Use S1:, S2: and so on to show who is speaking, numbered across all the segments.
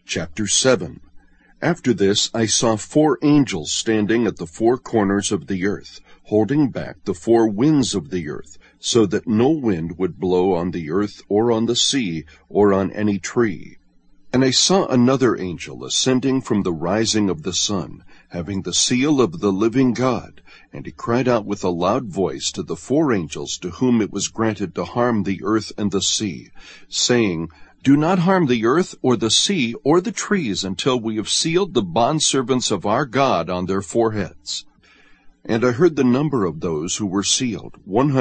S1: Chapter 7. After this I saw 4 angels standing at the 4 corners of the earth, holding back the 4 winds of the earth, so that no wind would blow on the earth or on the sea or on any tree. And I saw another angel ascending from the rising of the sun, having the seal of the living God, and he cried out with a loud voice to the 4 angels to whom it was granted to harm the earth and the sea, saying, "Do not harm the earth or the sea or the trees until we have sealed the bondservants of our God on their foreheads." And I heard the number of those who were sealed,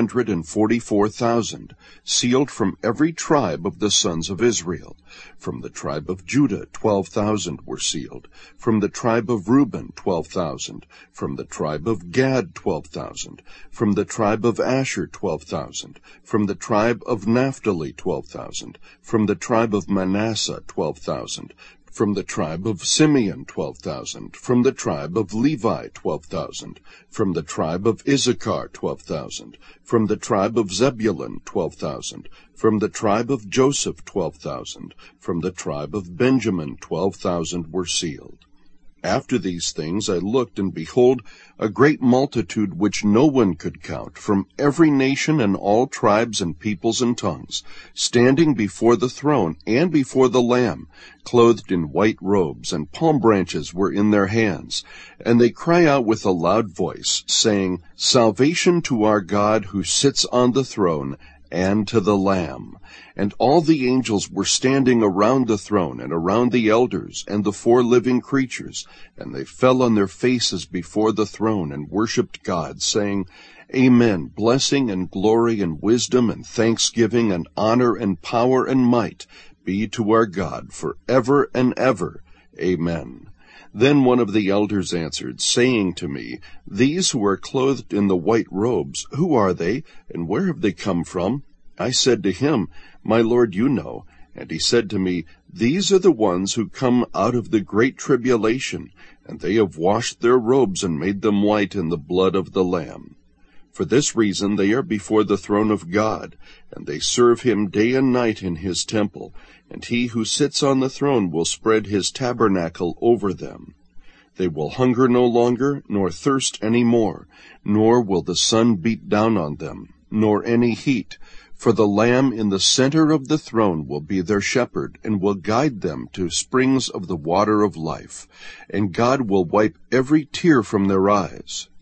S1: 144,000, sealed from every tribe of the sons of Israel. From the tribe of Judah 12,000 were sealed. From the tribe of Reuben 12,000. From the tribe of Gad 12,000. From the tribe of Asher 12,000. From the tribe of Naphtali 12,000. From the tribe of Manasseh 12,000. From the tribe of Simeon 12,000. From the tribe of Levi 12,000. From the tribe of Issachar 12,000. From the tribe of Zebulun 12,000. From the tribe of Joseph 12,000. From the tribe of Benjamin 12,000 were sealed. After these things I looked, and behold, a great multitude which no one could count, from every nation and all tribes and peoples and tongues, standing before the throne and before the Lamb, clothed in white robes, and palm branches were in their hands. And they cry out with a loud voice, saying, "Salvation to our God who sits on the throne, and to the Lamb." And all the angels were standing around the throne, and around the elders, and the 4 living creatures, and they fell on their faces before the throne, and worshipped God, saying, "Amen, blessing and glory and wisdom and thanksgiving and honor and power and might be to our God forever and ever. Amen." Then one of the elders answered, saying to me, "These who are clothed in the white robes, who are they, and where have they come from?" I said to him, "My Lord, you know." And he said to me, "These are the ones who come out of the great tribulation, and they have washed their robes and made them white in the blood of the Lamb. For this reason they are before the throne of God, and they serve him day and night in his temple, and he who sits on the throne will spread his tabernacle over them. They will hunger no longer, nor thirst any more, nor will the sun beat down on them, nor any heat. For the Lamb in the center of the throne will be their shepherd, and will guide them to springs of the water of life. And God will wipe every tear from their eyes.